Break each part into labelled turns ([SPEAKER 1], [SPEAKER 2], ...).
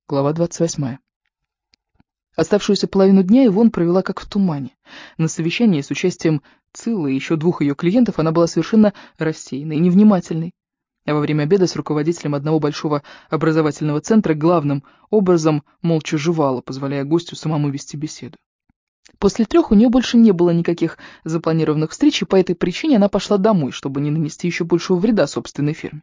[SPEAKER 1] Глава 28. Оставшуюся половину дня Ивонн провела как в тумане. На совещании с участием Циллы и еще двух ее клиентов она была совершенно рассеянной и невнимательной. А во время обеда с руководителем одного большого образовательного центра главным образом молча жевала, позволяя гостю самому вести беседу. После 3 у нее больше не было никаких запланированных встреч, и по этой причине она пошла домой, чтобы не нанести еще большего вреда собственной фирме.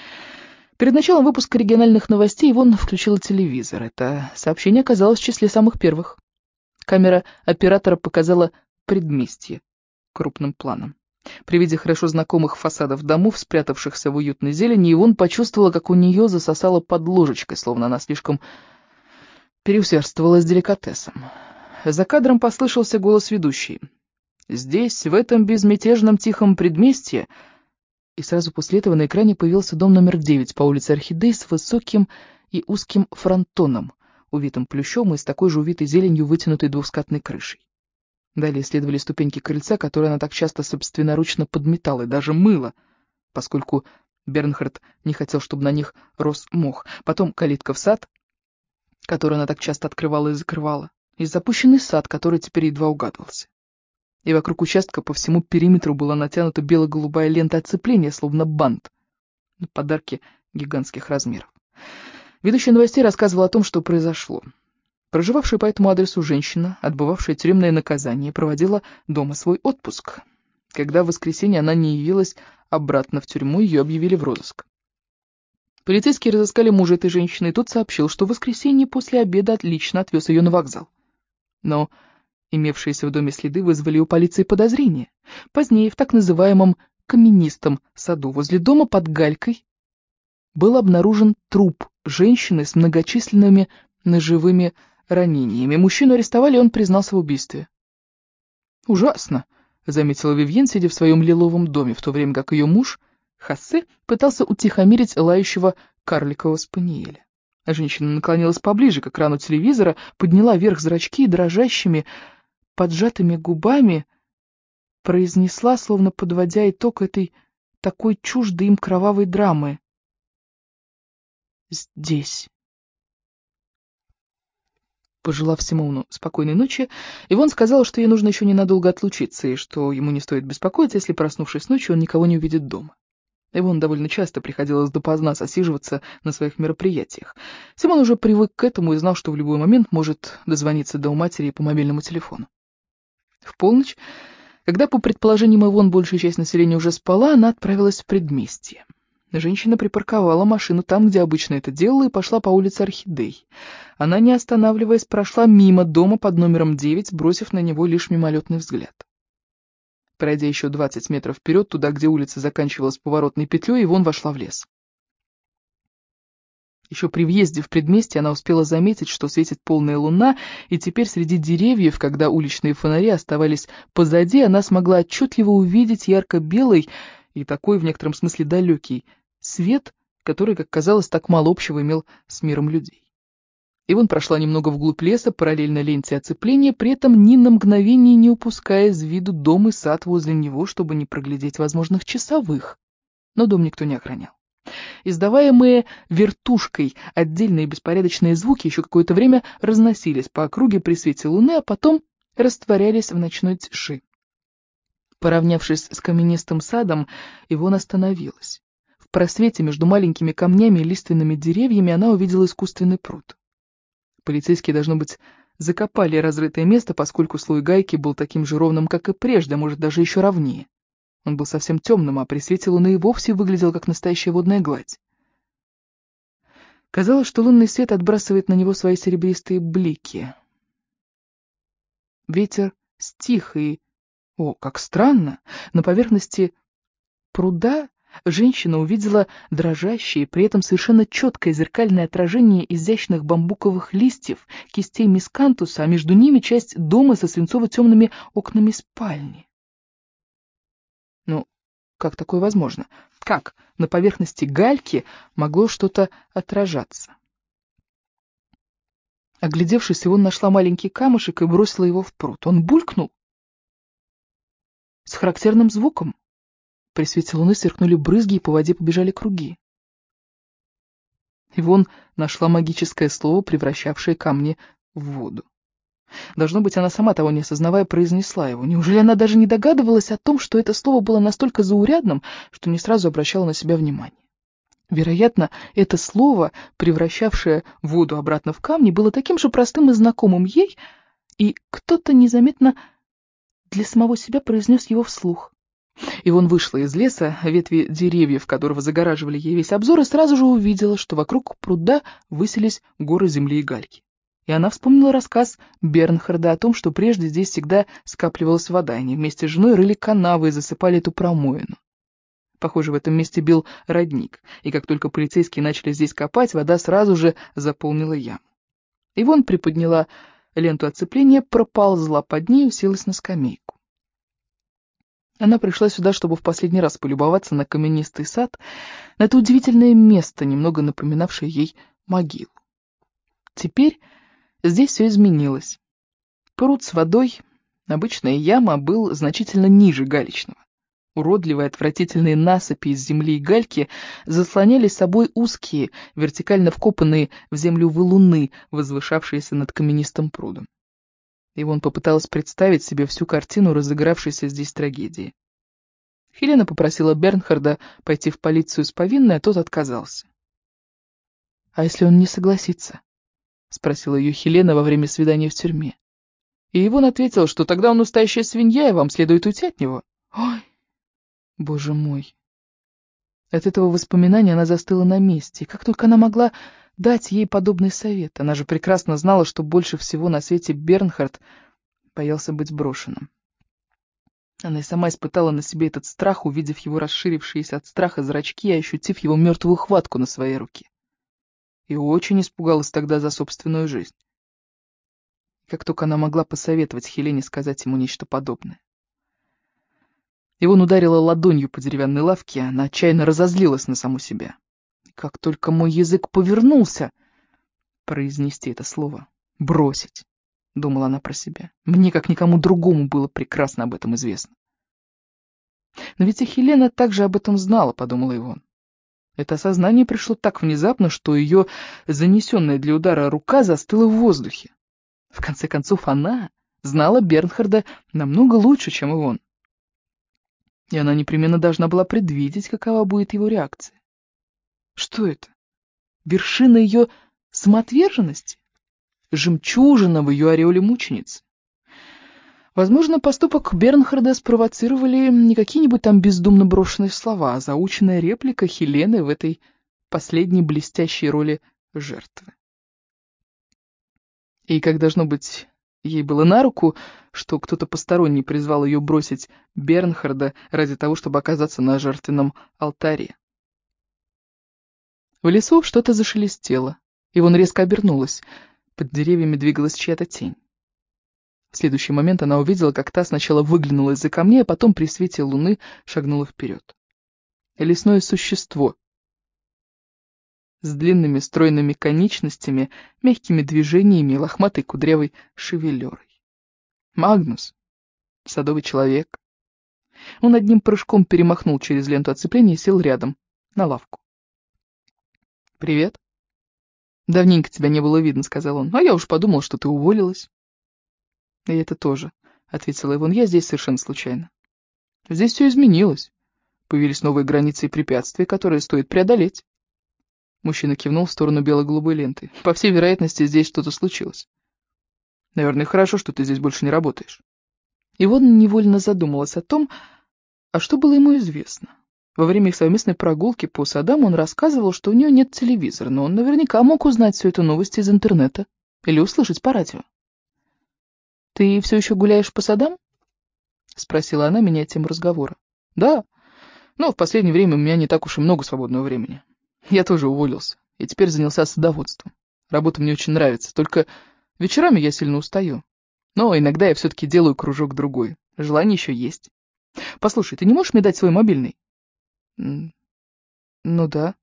[SPEAKER 1] Перед началом выпуска региональных новостей Ивонн включила телевизор. Это сообщение оказалось в числе самых первых. Камера оператора показала предместье крупным планом. При виде хорошо знакомых фасадов домов, спрятавшихся в уютной зелени, Ивонн почувствовала, как у нее засосало под ложечкой, словно она слишком переусердствовала с деликатесом. За кадром послышался голос ведущей. «Здесь, в этом безмятежном тихом предместье...» И сразу после этого на экране появился дом номер 9 по улице Орхидей с высоким и узким фронтоном, увитым плющом и с такой же увитой зеленью вытянутой двускатной крышей. Далее следовали ступеньки крыльца, которые она так часто собственноручно подметала и даже мыла, поскольку Бернхард не хотел, чтобы на них рос мох. Потом калитка в сад, которую она так часто открывала и закрывала, и запущенный сад, который теперь едва угадывался. И вокруг участка по всему периметру была натянута бело-голубая лента оцепления, словно бант, на подарки гигантских размеров. Ведущий новостей рассказывал о том, что произошло. Проживавшая по этому адресу женщина, отбывавшая тюремное наказание, проводила дома свой отпуск. Когда в воскресенье она не явилась обратно в тюрьму, ее объявили в розыск. Полицейские разыскали мужа этой женщины, и тот сообщил, что в воскресенье после обеда отлично отвез ее на вокзал. Но имевшиеся в доме следы вызвали у полиции подозрения. Позднее в так называемом каменистом саду возле дома под галькой был обнаружен труп женщины с многочисленными ножевыми ранениями. Мужчину арестовали, и он признался в убийстве. «Ужасно», — заметила Вивьен, сидя в своем лиловом доме, в то время как ее муж, Хоссе, пытался утихомирить лающего карликового спаниеля. Женщина наклонилась поближе к экрану телевизора, подняла вверх зрачки и дрожащими, поджатыми губами произнесла, словно подводя итог этой такой чуждой им кровавой драмы. «Здесь». Пожелав Симону спокойной ночи, Ивонн сказала, что ей нужно еще ненадолго отлучиться, и что ему не стоит беспокоиться, если, проснувшись ночью, он никого не увидит дома. Ивонн довольно часто приходилось допоздна засиживаться на своих мероприятиях. Симон уже привык к этому и знал, что в любой момент может дозвониться до матери по мобильному телефону. В полночь, когда, по предположениям Ивонн, большая часть населения уже спала, она отправилась в предместье. Женщина припарковала машину там, где обычно это делала, и пошла по улице Орхидей. Она, не останавливаясь, прошла мимо дома под номером 9, бросив на него лишь мимолетный взгляд. Пройдя еще 20 метров вперед, туда, где улица заканчивалась поворотной петлей, Ивонн вошла в лес. Еще при въезде в предместье она успела заметить, что светит полная луна, и теперь среди деревьев, когда уличные фонари оставались позади, она смогла отчетливо увидеть ярко-белый и такой, в некотором смысле, далекий свет, который, как казалось, так мало общего имел с миром людей. Ивонн прошла немного вглубь леса, параллельно ленте оцепления, при этом ни на мгновение не упуская из виду дом и сад возле него, чтобы не проглядеть возможных часовых. Но дом никто не охранял. Издаваемые вертушкой отдельные беспорядочные звуки еще какое-то время разносились по округе при свете луны, а потом растворялись в ночной тиши. Поравнявшись с каменистым садом, Ивонн остановилась. В просвете между маленькими камнями и лиственными деревьями она увидела искусственный пруд. Полицейские, должно быть, закопали разрытое место, поскольку слой гайки был таким же ровным, как и прежде, а может даже еще ровнее. Он был совсем темным, а при свете луны и вовсе выглядел как настоящая водная гладь. Казалось, что лунный свет отбрасывает на него свои серебристые блики. Ветер стих, и, о, как странно, на поверхности пруда женщина увидела дрожащее, при этом совершенно четкое зеркальное отражение изящных бамбуковых листьев, кистей мискантуса, а между ними часть дома со свинцово-темными окнами спальни. Ну, как такое возможно? Как на поверхности гальки могло что-то отражаться? Оглядевшись, Ивонн нашла маленький камушек и бросила его в пруд. Он булькнул с характерным звуком. При свете луны сверкнули брызги, и по воде побежали круги. Ивон нашла магическое слово, превращавшее камни в воду. Должно быть, она сама того не осознавая произнесла его. Неужели она даже не догадывалась о том, что это слово было настолько заурядным, что не сразу обращала на себя внимание? Вероятно, это слово, превращавшее воду обратно в камни, было таким же простым и знакомым ей, и кто-то незаметно для самого себя произнес его вслух. Ивон вышла из леса, ветви деревьев которого загораживали ей весь обзор, и сразу же увидела, что вокруг пруда высились горы земли и гальки. И она вспомнила рассказ Бернхарда о том, что прежде здесь всегда скапливалась вода, и они вместе с женой рыли канавы и засыпали эту промоину. Похоже, в этом месте бил родник, и как только полицейские начали здесь копать, вода сразу же заполнила яму. Ивон приподняла ленту оцепления, проползла под ней и уселась на скамейку. Она пришла сюда, чтобы в последний раз полюбоваться на каменистый сад, на это удивительное место, немного напоминавшее ей могилу. Теперь здесь все изменилось. Пруд с водой, обычная яма, был значительно ниже галечного. Уродливые отвратительные насыпи из земли и гальки заслоняли собой узкие, вертикально вкопанные в землю валуны, возвышавшиеся над каменистым прудом. Ивон попыталась представить себе всю картину разыгравшейся здесь трагедии. Хелена попросила Бернхарда пойти в полицию с повинной, а тот отказался. «А если он не согласится?» — спросила ее Хелена во время свидания в тюрьме. И Ивон ответил, что тогда он настоящая свинья, и вам следует уйти от него. Ой, боже мой! От этого воспоминания она застыла на месте, и как только она могла дать ей подобный совет. Она же прекрасно знала, что больше всего на свете Бернхард боялся быть брошенным. Она и сама испытала на себе этот страх, увидев его расширившиеся от страха зрачки и ощутив его мертвую хватку на своей руке. И очень испугалась тогда за собственную жизнь. Как только она могла посоветовать Хелене сказать ему нечто подобное. Ивон ударила ладонью по деревянной лавке, она отчаянно разозлилась на саму себя. Как только мой язык повернулся произнести это слово, бросить, думала она про себя. Мне, как никому другому, было прекрасно об этом известно. Но ведь и Хелена также об этом знала, подумала Ивон. Это осознание пришло так внезапно, что ее занесенная для удара рука застыла в воздухе. В конце концов, она знала Бернхарда намного лучше, чем Ивон. И она непременно должна была предвидеть, какова будет его реакция. Что это? Вершина ее самоотверженности? Жемчужина в ее ореоле мученицы? Возможно, поступок Бернхарда спровоцировали не какие-нибудь там бездумно брошенные слова, а заученная реплика Хелены в этой последней блестящей роли жертвы. И как должно быть, ей было на руку, что кто-то посторонний призвал ее бросить Бернхарда ради того, чтобы оказаться на жертвенном алтаре. В лесу что-то зашелестело. Ивон резко обернулась. Под деревьями двигалась чья-то тень. В следующий момент она увидела, как та сначала выглянула из-за камней, а потом при свете луны шагнула вперед. Лесное существо с длинными стройными конечностями, мягкими движениями и лохматой кудрявой шевелюрой. Магнус, садовый человек. Он одним прыжком перемахнул через ленту оцепления и сел рядом, на лавку. «Привет. Давненько тебя не было видно», — сказал он. «А я уж подумал, что ты уволилась». «И это тоже», — ответила Ивон. «Я здесь совершенно случайно. Здесь все изменилось. Появились новые границы и препятствия, которые стоит преодолеть». Мужчина кивнул в сторону бело-голубой ленты. «По всей вероятности, здесь что-то случилось. Наверное, хорошо, что ты здесь больше не работаешь». Ивон невольно задумалась о том, а что было ему известно. Во время их совместной прогулки по садам он рассказывал, что у нее нет телевизора, но он наверняка мог узнать всю эту новость из интернета или услышать по радио. «Ты все еще гуляешь по садам?» — спросила она, меняя тему разговора. «Да, но в последнее время у меня не так уж и много свободного времени. Я тоже уволился и теперь занялся садоводством. Работа мне очень нравится, только вечерами я сильно устаю. Но иногда я все-таки делаю кружок-другой. Желание еще есть. Послушай, ты не можешь мне дать свой мобильный?» «Ну да»,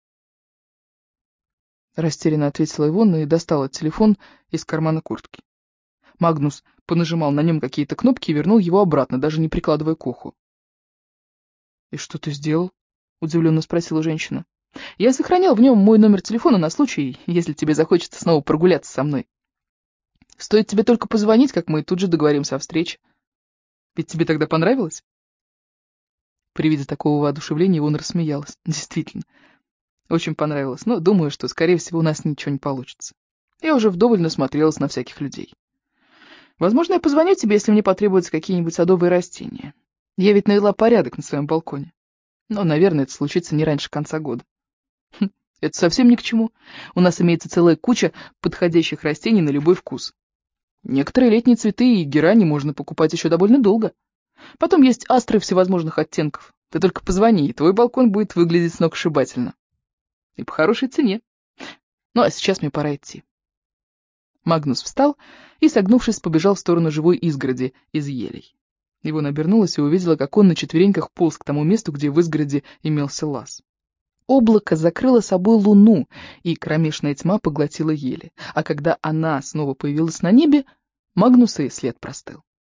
[SPEAKER 1] — растерянно ответила Ивонна и достала телефон из кармана куртки. Магнус понажимал на нем какие-то кнопки и вернул его обратно, даже не прикладывая к уху. «И что ты сделал?» — удивленно спросила женщина. Я сохранял в нем мой номер телефона на случай, если тебе захочется снова прогуляться со мной. Стоит тебе только позвонить, как мы тут же договоримся о встрече. Ведь тебе тогда понравилось?» При виде такого воодушевления он рассмеялась. Действительно, очень понравилось, но думаю, что, скорее всего, у нас ничего не получится. Я уже вдоволь насмотрелась на всяких людей. Возможно, я позвоню тебе, если мне потребуются какие-нибудь садовые растения. Я ведь навела порядок на своем балконе. Но, наверное, это случится не раньше конца года. Это совсем ни к чему. У нас имеется целая куча подходящих растений на любой вкус. Некоторые летние цветы и герани можно покупать еще довольно долго. Потом есть астры всевозможных оттенков. Ты только позвони, и твой балкон будет выглядеть сногсшибательно. И по хорошей цене. Ну, а сейчас мне пора идти. Магнус встал и, согнувшись, побежал в сторону живой изгороди из елей. Ивона обернулась и увидела, как он на четвереньках полз к тому месту, где в изгороди имелся лаз. Облако закрыло собой луну, и кромешная тьма поглотила ели. А когда она снова появилась на небе, Магнуса и след простыл.